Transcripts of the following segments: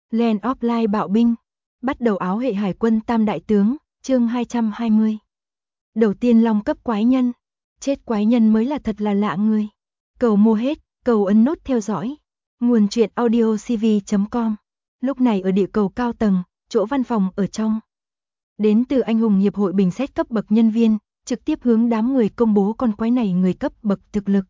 Land of Light bạo binh, bắt đầu áo hệ hải quân tam đại tướng, chương 220. Đầu tiên long cấp quái nhân, chết quái nhân mới là thật là lạ người. Cầu mua hết, cầu ấn nút theo dõi. Nguồn truyện audiocv.com. Lúc này ở địa cầu cao tầng, chỗ văn phòng ở trong. Đến từ anh hùng hiệp hội bình xét cấp bậc nhân viên, trực tiếp hướng đám người công bố con quái này người cấp bậc thực lực.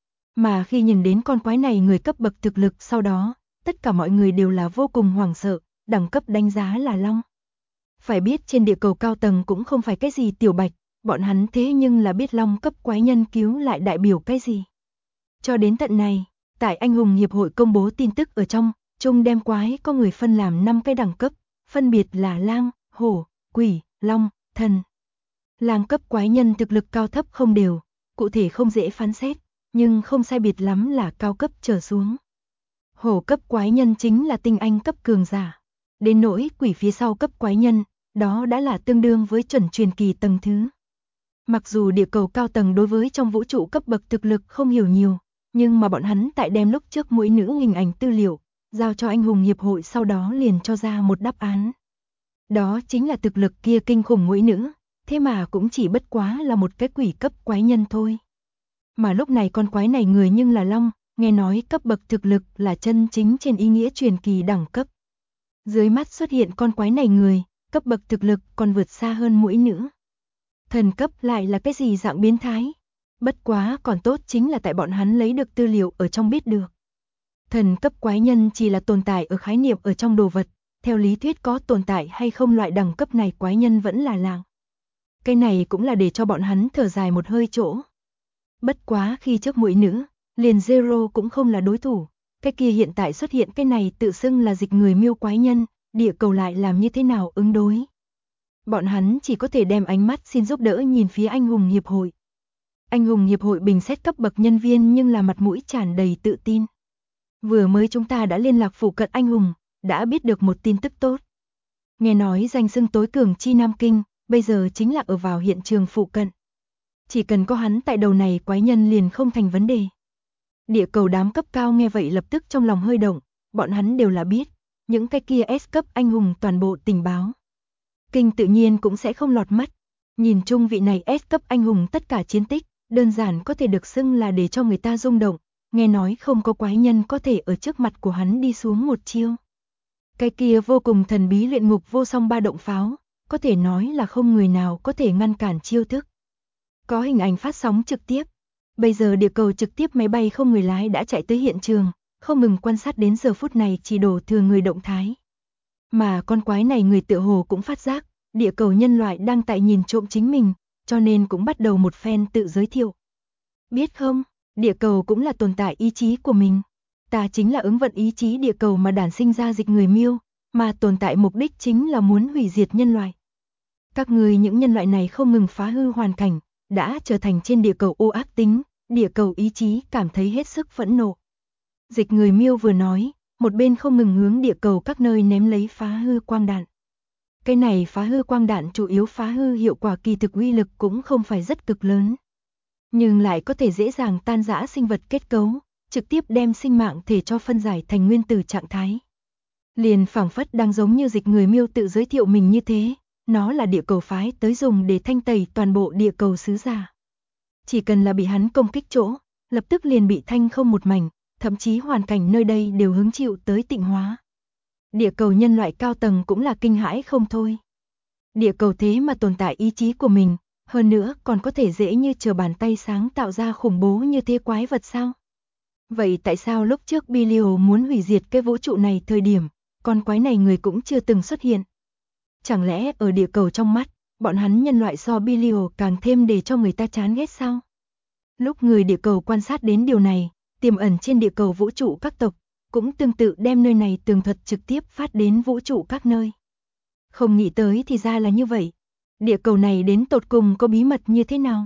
Mà khi nhìn đến con quái này người cấp bậc thực lực sau đó, tất cả mọi người đều là vô cùng hoảng sợ, đẳng cấp đánh giá là long. Phải biết trên địa cầu cao tầng cũng không phải cái gì tiểu bạch, bọn hắn thế nhưng là biết long cấp quái nhân cứu lại đại biểu cái gì. Cho đến tận này, tại anh hùng hiệp hội công bố tin tức ở trong, chung đem quái có người phân làm 5 cái đẳng cấp, phân biệt là lang, hổ, quỷ, long, thần. Lang cấp quái nhân thực lực cao thấp không đều, cụ thể không dễ phán xét, nhưng không sai biệt lắm là cao cấp trở xuống. Hổ cấp quái nhân chính là tinh anh cấp cường giả. Đến nỗi quỷ phía sau cấp quái nhân, đó đã là tương đương với chuẩn truyền kỳ tầng thứ. Mặc dù địa cầu cao tầng đối với trong vũ trụ cấp bậc thực lực không hiểu nhiều, nhưng mà bọn hắn tại đem lúc trước mỗi nữ hình ảnh tư liệu, giao cho anh hùng hiệp hội sau đó liền cho ra một đáp án. Đó chính là thực lực kia kinh khủng mỗi nữ, thế mà cũng chỉ bất quá là một cái quỷ cấp quái nhân thôi. Mà lúc này con quái này người nhưng là long, nghe nói cấp bậc thực lực là chân chính trên ý nghĩa truyền kỳ đẳng cấp. Dưới mắt xuất hiện con quái này người, cấp bậc thực lực còn vượt xa hơn mỗi nữ. Thần cấp lại là cái gì dạng biến thái? Bất quá còn tốt chính là tại bọn hắn lấy được tư liệu ở trong biết được. Thần cấp quái nhân chỉ là tồn tại ở khái niệm ở trong đồ vật, theo lý thuyết có tồn tại hay không loại đẳng cấp này quái nhân vẫn là làng. Cái này cũng là để cho bọn hắn thở dài một hơi chỗ. Bất quá khi trước mỗi nữ, liền Zero cũng không là đối thủ, cái kia hiện tại xuất hiện cái này tự xưng là dịch người miêu quái nhân, địa cầu lại làm như thế nào ứng đối. Bọn hắn chỉ có thể đem ánh mắt xin giúp đỡ nhìn phía anh hùng hiệp hội. Anh hùng hiệp hội bình xét cấp bậc nhân viên nhưng là mặt mũi tràn đầy tự tin. Vừa mới chúng ta đã liên lạc phụ cận anh hùng, đã biết được một tin tức tốt. Nghe nói danh xưng tối cường chi Nam Kinh, bây giờ chính là ở vào hiện trường phụ cận. Chỉ cần có hắn tại đầu này quái nhân liền không thành vấn đề. Địa cầu đám cấp cao nghe vậy lập tức trong lòng hơi động, bọn hắn đều là biết, những cái kia S cấp anh hùng toàn bộ tình báo. Kinh tự nhiên cũng sẽ không lọt mắt, nhìn chung vị này S cấp anh hùng tất cả chiến tích, đơn giản có thể được xưng là để cho người ta rung động, nghe nói không có quái nhân có thể ở trước mặt của hắn đi xuống một chiêu. Cái kia vô cùng thần bí luyện ngục vô song ba động pháo, có thể nói là không người nào có thể ngăn cản chiêu thức. Có hình ảnh phát sóng trực tiếp. Bây giờ địa cầu trực tiếp máy bay không người lái đã chạy tới hiện trường, không ngừng quan sát đến giờ phút này chỉ đổ thừa người động thái. Mà con quái này người tựa hồ cũng phát giác, địa cầu nhân loại đang tại nhìn trộm chính mình, cho nên cũng bắt đầu một phen tự giới thiệu. Biết không, địa cầu cũng là tồn tại ý chí của mình. Ta chính là ứng vận ý chí địa cầu mà đản sinh ra dịch người miêu, mà tồn tại mục đích chính là muốn hủy diệt nhân loại. Các người những nhân loại này không ngừng phá hư hoàn cảnh, đã trở thành trên địa cầu ô ác tính, địa cầu ý chí cảm thấy hết sức phẫn nộ. Dịch người miêu vừa nói, một bên không ngừng hướng địa cầu các nơi ném lấy phá hư quang đạn. Cái này phá hư quang đạn chủ yếu phá hư hiệu quả kỳ thực uy lực cũng không phải rất cực lớn. Nhưng lại có thể dễ dàng tan rã sinh vật kết cấu, trực tiếp đem sinh mạng thể cho phân giải thành nguyên tử trạng thái. Liền phảng phất đang giống như dịch người miêu tự giới thiệu mình như thế. Nó là địa cầu phái tới dùng để thanh tẩy toàn bộ địa cầu xứ giả. Chỉ cần là bị hắn công kích chỗ, lập tức liền bị thanh không một mảnh, thậm chí hoàn cảnh nơi đây đều hứng chịu tới tịnh hóa. Địa cầu nhân loại cao tầng cũng là kinh hãi không thôi. Địa cầu thế mà tồn tại ý chí của mình, hơn nữa còn có thể dễ như trở bàn tay sáng tạo ra khủng bố như thế quái vật sao? Vậy tại sao lúc trước Bilio muốn hủy diệt cái vũ trụ này thời điểm, con quái này người cũng chưa từng xuất hiện? Chẳng lẽ ở địa cầu trong mắt, bọn hắn nhân loại so Bilio càng thêm để cho người ta chán ghét sao? Lúc người địa cầu quan sát đến điều này, tiềm ẩn trên địa cầu vũ trụ các tộc, cũng tương tự đem nơi này tường thuật trực tiếp phát đến vũ trụ các nơi. Không nghĩ tới thì ra là như vậy. Địa cầu này đến tột cùng có bí mật như thế nào?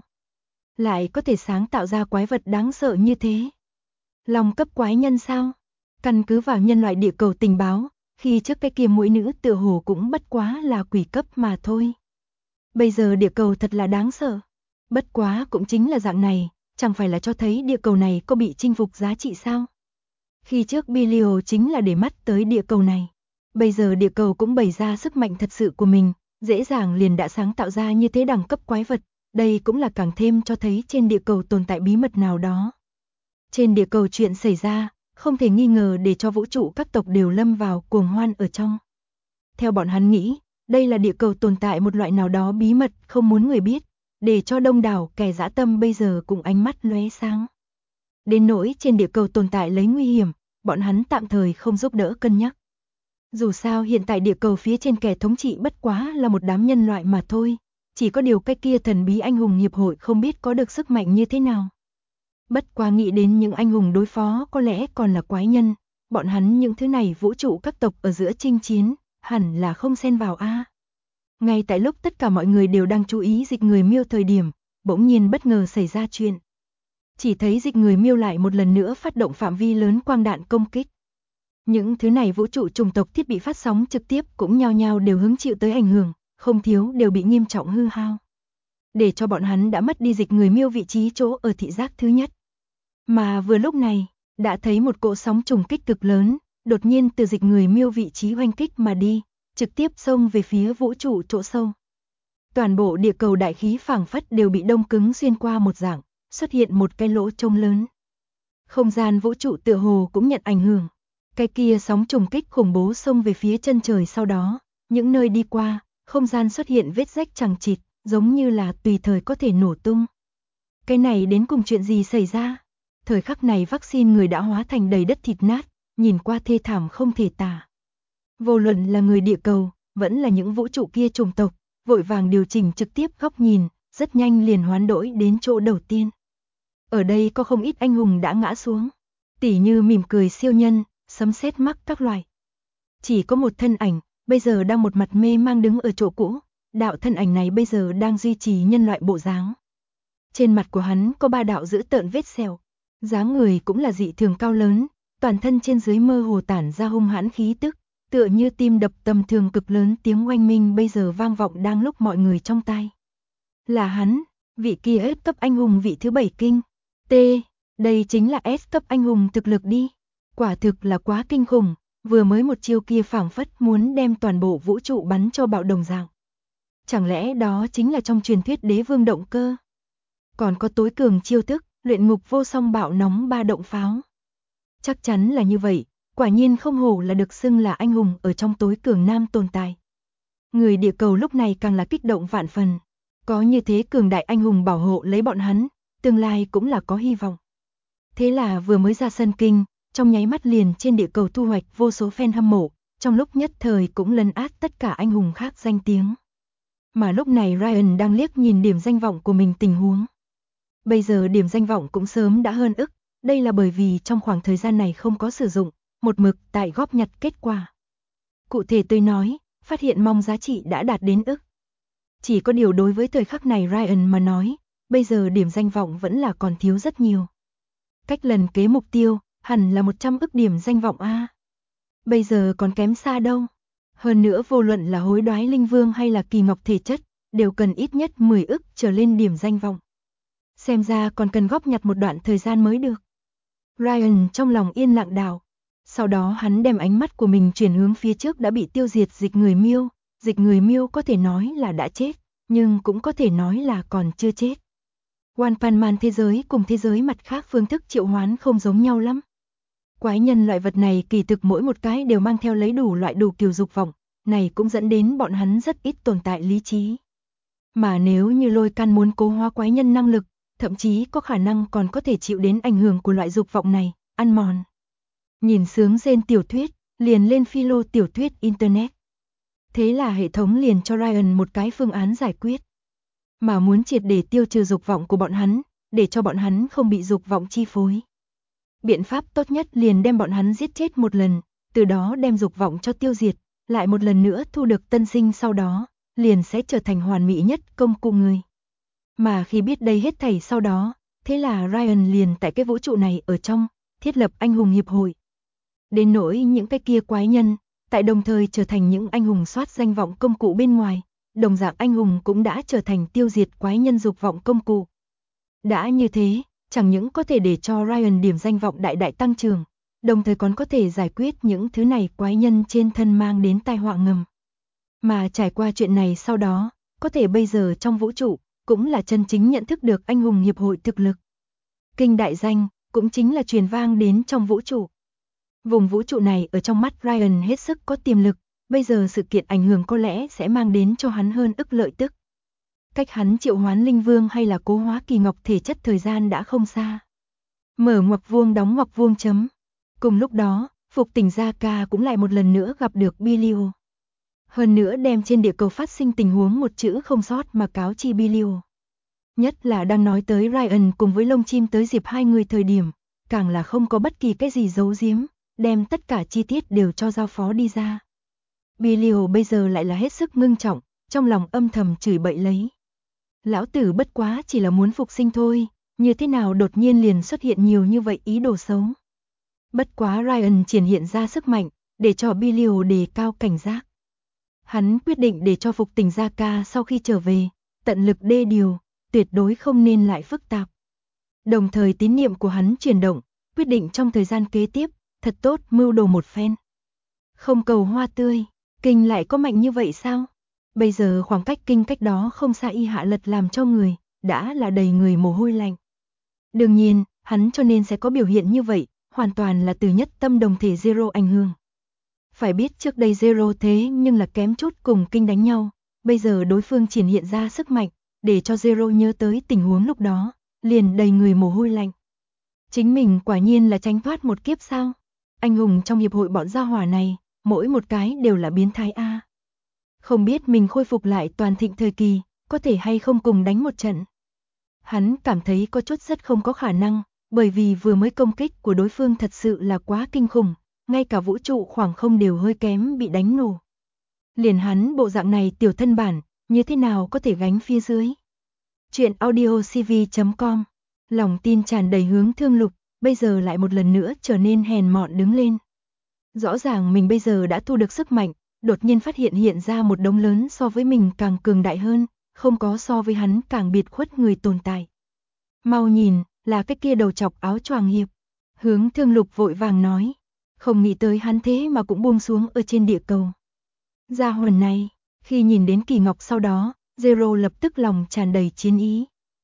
Lại có thể sáng tạo ra quái vật đáng sợ như thế? Long cấp quái nhân sao? Căn cứ vào nhân loại địa cầu tình báo, khi trước cái kia mũi nữ tựa hồ cũng bất quá là quỷ cấp mà thôi. Bây giờ địa cầu thật là đáng sợ. Bất quá cũng chính là dạng này, chẳng phải là cho thấy địa cầu này có bị chinh phục giá trị sao? Khi trước Bilio chính là để mắt tới địa cầu này. Bây giờ địa cầu cũng bày ra sức mạnh thật sự của mình, dễ dàng liền đã sáng tạo ra như thế đẳng cấp quái vật, đây cũng là càng thêm cho thấy trên địa cầu tồn tại bí mật nào đó. Trên địa cầu chuyện xảy ra, không thể nghi ngờ để cho vũ trụ các tộc đều lâm vào cuồng hoan ở trong. Theo bọn hắn nghĩ, đây là địa cầu tồn tại một loại nào đó bí mật không muốn người biết, để cho đông đảo kẻ dã tâm bây giờ cùng ánh mắt lóe sáng. Đến nỗi trên địa cầu tồn tại lấy nguy hiểm, bọn hắn tạm thời không giúp đỡ cân nhắc. Dù sao hiện tại địa cầu phía trên kẻ thống trị bất quá là một đám nhân loại mà thôi, chỉ có điều cái kia thần bí anh hùng hiệp hội không biết có được sức mạnh như thế nào. Bất quá nghĩ đến những anh hùng đối phó có lẽ còn là quái nhân, bọn hắn những thứ này vũ trụ các tộc ở giữa chinh chiến, hẳn là không xen vào a. Ngay tại lúc tất cả mọi người đều đang chú ý dịch người miêu thời điểm, bỗng nhiên bất ngờ xảy ra chuyện. Chỉ thấy dịch người miêu lại một lần nữa phát động phạm vi lớn quang đạn công kích. Những thứ này vũ trụ chủng tộc thiết bị phát sóng trực tiếp cũng nhao nhao đều hứng chịu tới ảnh hưởng, không thiếu đều bị nghiêm trọng hư hao. Để cho bọn hắn đã mất đi dịch người miêu vị trí chỗ ở thị giác thứ nhất. Mà vừa lúc này, đã thấy một cỗ sóng trùng kích cực lớn, đột nhiên từ dịch người miêu vị trí oanh kích mà đi, trực tiếp xông về phía vũ trụ chỗ sâu. Toàn bộ địa cầu đại khí phảng phất đều bị đông cứng xuyên qua một dạng, xuất hiện một cái lỗ trông lớn. Không gian vũ trụ tựa hồ cũng nhận ảnh hưởng. Cái kia sóng trùng kích khủng bố xông về phía chân trời sau đó, những nơi đi qua, không gian xuất hiện vết rách chằng chịt, giống như là tùy thời có thể nổ tung. Cái này đến cùng chuyện gì xảy ra? Thời khắc này vaccine người đã hóa thành đầy đất thịt nát, nhìn qua thê thảm không thể tả. Vô luận là người địa cầu, vẫn là những vũ trụ kia chủng tộc, vội vàng điều chỉnh trực tiếp góc nhìn, rất nhanh liền hoán đổi đến chỗ đầu tiên. Ở đây có không ít anh hùng đã ngã xuống, tỉ như mỉm cười siêu nhân, sấm sét mắc các loại. Chỉ có một thân ảnh, bây giờ đang một mặt mê mang đứng ở chỗ cũ, đạo thân ảnh này bây giờ đang duy trì nhân loại bộ dáng. Trên mặt của hắn có 3 đạo dữ tợn vết sẹo, dáng người cũng là dị thường cao lớn, toàn thân trên dưới mơ hồ tản ra hung hãn khí tức, tựa như tim đập tầm thường cực lớn tiếng oanh minh bây giờ vang vọng đang lúc mọi người trong tai. Là hắn, vị kia S cấp anh hùng vị thứ 7 kinh. Đây chính là S cấp anh hùng thực lực đi. Quả thực là quá kinh khủng, vừa mới một chiêu kia phảng phất muốn đem toàn bộ vũ trụ bắn cho bạo đồng dạng. Chẳng lẽ đó chính là trong truyền thuyết đế vương động cơ? Còn có tối cường chiêu thức, luyện ngục vô song bạo nóng 3 động pháo. Chắc chắn là như vậy, quả nhiên không hổ là được xưng là anh hùng ở trong tối cường nam tồn tại. Người địa cầu lúc này càng là kích động vạn phần. Có như thế cường đại anh hùng bảo hộ lấy bọn hắn, tương lai cũng là có hy vọng. Thế là vừa mới ra sân kinh, trong nháy mắt liền trên địa cầu thu hoạch vô số fan hâm mộ, trong lúc nhất thời cũng lấn át tất cả anh hùng khác danh tiếng. Mà lúc này Ryan đang liếc nhìn điểm danh vọng của mình tình huống. Bây giờ điểm danh vọng cũng sớm đã hơn ức, đây là bởi vì trong khoảng thời gian này không có sử dụng, một mực tại góp nhặt kết quả. Cụ thể tôi nói, phát hiện mong giá trị đã đạt đến ức. Chỉ có điều đối với thời khắc này Ryan mà nói, bây giờ điểm danh vọng vẫn là còn thiếu rất nhiều. Cách lần kế mục tiêu, hẳn là 100 ức điểm danh vọng a. Bây giờ còn kém xa đâu. Hơn nữa vô luận là hối đoái linh vương hay là kỳ ngọc thể chất, đều cần ít nhất 10 ức trở lên điểm danh vọng. Xem ra còn cần góp nhặt một đoạn thời gian mới được. Ryan trong lòng yên lặng đảo. Sau đó hắn đem ánh mắt của mình chuyển hướng phía trước đã bị tiêu diệt dịch người miêu. Dịch người miêu có thể nói là đã chết, nhưng cũng có thể nói là còn chưa chết. One Punch Man thế giới cùng thế giới mặt khác phương thức triệu hoán không giống nhau lắm. Quái nhân loại vật này kỳ thực mỗi một cái đều mang theo lấy đủ loại đủ kiểu dục vọng, này cũng dẫn đến bọn hắn rất ít tồn tại lý trí. Mà nếu như Lôi Can muốn cố hóa quái nhân năng lực, thậm chí có khả năng còn có thể chịu đến ảnh hưởng của loại dục vọng này, ăn mòn. Nhìn sướng rên tiểu thuyết, liền lên philo tiểu thuyết internet. Thế là hệ thống liền cho Ryan một cái phương án giải quyết. Mà muốn triệt để tiêu trừ dục vọng của bọn hắn, để cho bọn hắn không bị dục vọng chi phối. Biện pháp tốt nhất liền đem bọn hắn giết chết một lần, từ đó đem dục vọng cho tiêu diệt, lại một lần nữa thu được tân sinh sau đó, liền sẽ trở thành hoàn mỹ nhất công cụ người. Mà khi biết đây hết thảy sau đó, thế là Ryan liền tại cái vũ trụ này ở trong, thiết lập anh hùng hiệp hội. Đến nỗi những cái kia quái nhân, tại đồng thời trở thành những anh hùng soát danh vọng công cụ bên ngoài, đồng dạng anh hùng cũng đã trở thành tiêu diệt quái nhân dục vọng công cụ. Đã như thế, chẳng những có thể để cho Ryan điểm danh vọng đại đại tăng trưởng, đồng thời còn có thể giải quyết những thứ này quái nhân trên thân mang đến tai họa ngầm. Mà trải qua chuyện này sau đó, có thể bây giờ trong vũ trụ, cũng là chân chính nhận thức được anh hùng hiệp hội thực lực. Kinh đại danh, cũng chính là truyền vang đến trong vũ trụ. Vùng vũ trụ này ở trong mắt Ryan hết sức có tiềm lực, bây giờ sự kiện ảnh hưởng có lẽ sẽ mang đến cho hắn hơn ức lợi tức. Cách hắn triệu hoán linh vương hay là cố hóa kỳ ngọc thể chất thời gian đã không xa. Mở ngoặc vuông đóng ngoặc vuông chấm. Cùng lúc đó, Phục Tỉnh Gia Ca cũng lại một lần nữa gặp được Bilio. Hơn nữa đem trên địa cầu phát sinh tình huống một chữ không sót mà cáo chi Bilio. Nhất là đang nói tới Ryan cùng với lông chim tới dịp hai người thời điểm, càng là không có bất kỳ cái gì giấu giếm, đem tất cả chi tiết đều cho giao phó đi ra. Bilio bây giờ lại là hết sức ngưng trọng, trong lòng âm thầm chửi bậy lấy. Lão tử bất quá chỉ là muốn phục sinh thôi, như thế nào đột nhiên liền xuất hiện nhiều như vậy ý đồ xấu. Bất quá Ryan triển hiện ra sức mạnh, để cho Bilio đề cao cảnh giác. Hắn quyết định để cho Phục Tỉnh Gia Ca sau khi trở về, tận lực đê điều, tuyệt đối không nên lại phức tạp. Đồng thời tín niệm của hắn chuyển động, quyết định trong thời gian kế tiếp, thật tốt mưu đồ một phen. Không cầu hoa tươi, kinh lại có mạnh như vậy sao? Bây giờ khoảng cách kinh cách đó không xa y hạ lật làm cho người, đã là đầy người mồ hôi lạnh. Đương nhiên, hắn cho nên sẽ có biểu hiện như vậy, hoàn toàn là từ nhất tâm đồng thể Zero ảnh hưởng. Phải biết trước đây Zero thế nhưng là kém chút cùng kinh đánh nhau, bây giờ đối phương triển hiện ra sức mạnh, để cho Zero nhớ tới tình huống lúc đó, liền đầy người mồ hôi lạnh. Chính mình quả nhiên là tránh thoát một kiếp sao? Anh hùng trong hiệp hội bọn gia hỏa này, mỗi một cái đều là biến thái a. Không biết mình khôi phục lại toàn thịnh thời kỳ, có thể hay không cùng đánh một trận. Hắn cảm thấy có chút rất không có khả năng, bởi vì vừa mới công kích của đối phương thật sự là quá kinh khủng, ngay cả vũ trụ khoảng không đều hơi kém bị đánh nổ. Liền hắn bộ dạng này tiểu thân bản, như thế nào có thể gánh phía dưới. Chuyện audiocv.com, lòng tin tràn đầy hướng Thương Lục, bây giờ lại một lần nữa trở nên hèn mọn đứng lên. Rõ ràng mình bây giờ đã thu được sức mạnh, đột nhiên phát hiện ra một đống lớn so với mình càng cường đại hơn, không có so với hắn càng biệt khuất người tồn tại. Mau nhìn, là cái kia đầu chọc áo choàng hiệp. Hướng Thương Lục vội vàng nói, không nghĩ tới hắn thế mà cũng buông xuống ở trên địa cầu. Gia hỏa này, khi nhìn đến kỳ ngọc sau đó, Zero lập tức lòng tràn đầy chiến ý.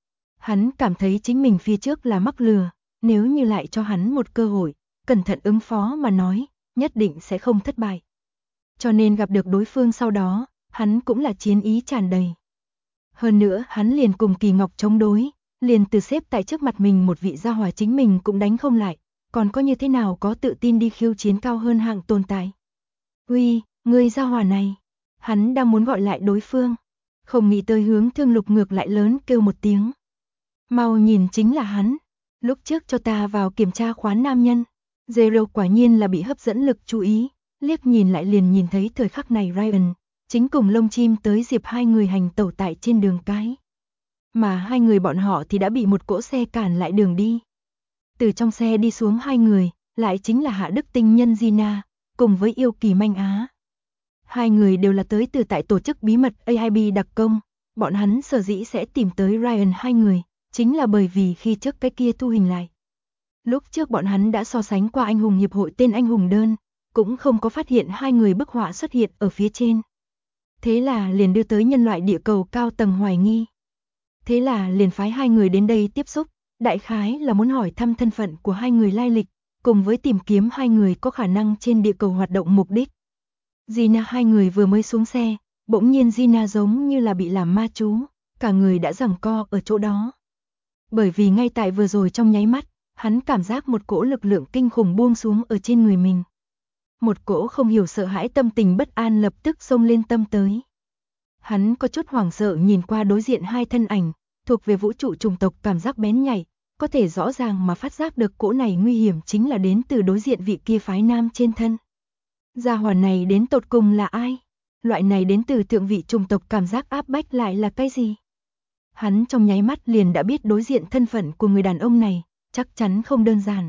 Hắn cảm thấy chính mình phía trước là mắc lừa, nếu như lại cho hắn một cơ hội, cẩn thận ứng phó mà nói, nhất định sẽ không thất bại. Cho nên gặp được đối phương sau đó, hắn cũng là chiến ý tràn đầy. Hơn nữa hắn liền cùng kỳ ngọc chống đối, liền từ xếp tại trước mặt mình một vị gia hỏa chính mình cũng đánh không lại, còn có như thế nào có tự tin đi khiêu chiến cao hơn hạng tồn tại. Uy, ngươi gia hỏa này, hắn đang muốn gọi lại đối phương, không nghĩ tới Hướng Thương Lục ngược lại lớn kêu một tiếng. Mau nhìn chính là hắn, lúc trước cho ta vào kiểm tra khoán nam nhân. Zero quả nhiên là bị hấp dẫn lực chú ý, liếc nhìn lại liền nhìn thấy thời khắc này Ryan, chính cùng lông chim tới dịp hai người hành tẩu tại trên đường cái. Mà hai người bọn họ thì đã bị một cỗ xe cản lại đường đi. Từ trong xe đi xuống hai người, lại chính là Hạ Đức Tinh nhân Gina, cùng với Yêu Kỳ Manh Á. Hai người đều là tới từ tại tổ chức bí mật AIB đặc công, bọn hắn sở dĩ sẽ tìm tới Ryan hai người, chính là bởi vì khi trước cái kia thu hình lại. Lúc trước bọn hắn đã so sánh qua anh hùng hiệp hội tên anh hùng đơn, cũng không có phát hiện hai người bức họa xuất hiện ở phía trên. Thế là liền đưa tới nhân loại địa cầu cao tầng hoài nghi. Thế là liền phái hai người đến đây tiếp xúc, đại khái là muốn hỏi thăm thân phận của hai người lai lịch, cùng với tìm kiếm hai người có khả năng trên địa cầu hoạt động mục đích. Gina hai người vừa mới xuống xe, bỗng nhiên Gina giống như là bị làm ma chú, cả người đã giằng co ở chỗ đó. Bởi vì ngay tại vừa rồi trong nháy mắt, hắn cảm giác một cỗ lực lượng kinh khủng buông xuống ở trên người mình. Một cỗ không hiểu sợ hãi tâm tình bất an lập tức xông lên tâm tới. Hắn có chút hoảng sợ nhìn qua đối diện hai thân ảnh, thuộc về vũ trụ chủng tộc cảm giác bén nhạy, có thể rõ ràng mà phát giác được cỗ này nguy hiểm chính là đến từ đối diện vị kia phái nam trên thân. Gia hỏa này đến tột cùng là ai? Loại này đến từ thượng vị chủng tộc cảm giác áp bách lại là cái gì? Hắn trong nháy mắt liền đã biết đối diện thân phận của người đàn ông này, chắc chắn không đơn giản.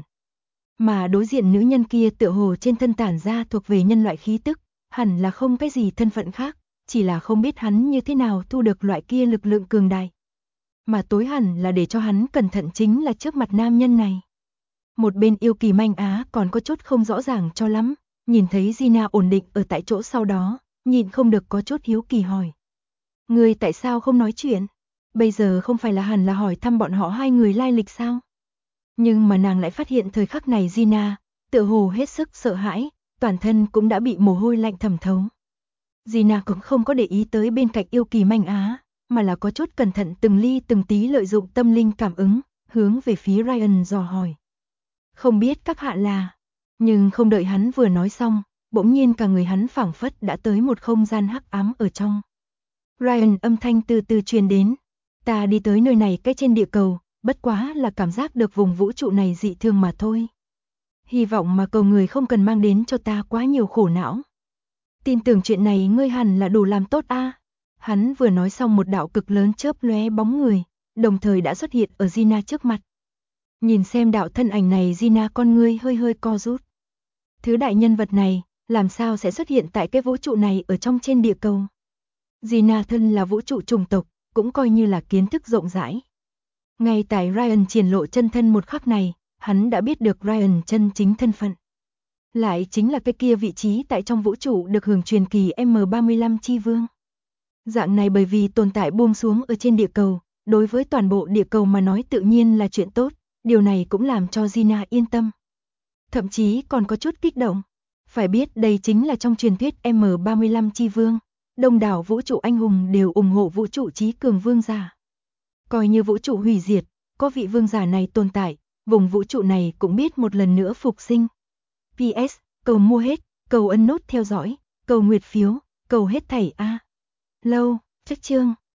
Mà đối diện nữ nhân kia tựa hồ trên thân tản ra thuộc về nhân loại khí tức, hẳn là không cái gì thân phận khác, chỉ là không biết hắn như thế nào thu được loại kia lực lượng cường đại. Mà tối hẳn là để cho hắn cẩn thận chính là trước mặt nam nhân này. Một bên Yêu Kỳ Manh Á còn có chút không rõ ràng cho lắm, nhìn thấy Gina ổn định ở tại chỗ sau đó, nhìn không được có chút hiếu kỳ hỏi. Ngươi tại sao không nói chuyện? Bây giờ không phải là hẳn là hỏi thăm bọn họ hai người lai lịch sao? Nhưng mà nàng lại phát hiện thời khắc này Gina, tựa hồ hết sức sợ hãi, toàn thân cũng đã bị mồ hôi lạnh thẩm thấu. Gina cũng không có để ý tới bên cạnh yêu kỳ manh á, mà là có chút cẩn thận từng ly từng tí lợi dụng tâm linh cảm ứng, hướng về phía Ryan dò hỏi. Không biết các hạ là... Nhưng không đợi hắn vừa nói xong, bỗng nhiên cả người hắn phảng phất đã tới một không gian hắc ám ở trong. Ryan âm thanh từ từ truyền đến. Ta đi tới nơi này cách trên địa cầu, bất quá là cảm giác được vùng vũ trụ này dị thường mà thôi. Hy vọng mà cầu người không cần mang đến cho ta quá nhiều khổ não. Tin tưởng chuyện này ngươi hẳn là đủ làm tốt a. Hắn vừa nói xong một đạo cực lớn chớp lóe bóng người, đồng thời đã xuất hiện ở Gina trước mặt. Nhìn xem đạo thân ảnh này Gina con ngươi hơi hơi co rút. Thứ đại nhân vật này, làm sao sẽ xuất hiện tại cái vũ trụ này ở trong trên địa cầu? Gina thân là vũ trụ chủng tộc, cũng coi như là kiến thức rộng rãi. Ngay tại Ryan triển lộ chân thân một khắc này, hắn đã biết được Ryan chân chính thân phận. Lại chính là cái kia vị trí tại trong vũ trụ được hưởng truyền kỳ M35 chi vương. Dạng này bởi vì tồn tại buông xuống ở trên địa cầu, đối với toàn bộ địa cầu mà nói tự nhiên là chuyện tốt, điều này cũng làm cho Gina yên tâm. Thậm chí còn có chút kích động. Phải biết đây chính là trong truyền thuyết M35 chi vương, đông đảo vũ trụ anh hùng đều ủng hộ vũ trụ trí cường vương giả. Coi như vũ trụ hủy diệt, có vị vương giả này tồn tại, vùng vũ trụ này cũng biết một lần nữa phục sinh. PS, cầu mua hết, cầu ấn nút theo dõi, cầu nguyệt phiếu, cầu hết thảy a. Lâu, chắc chương.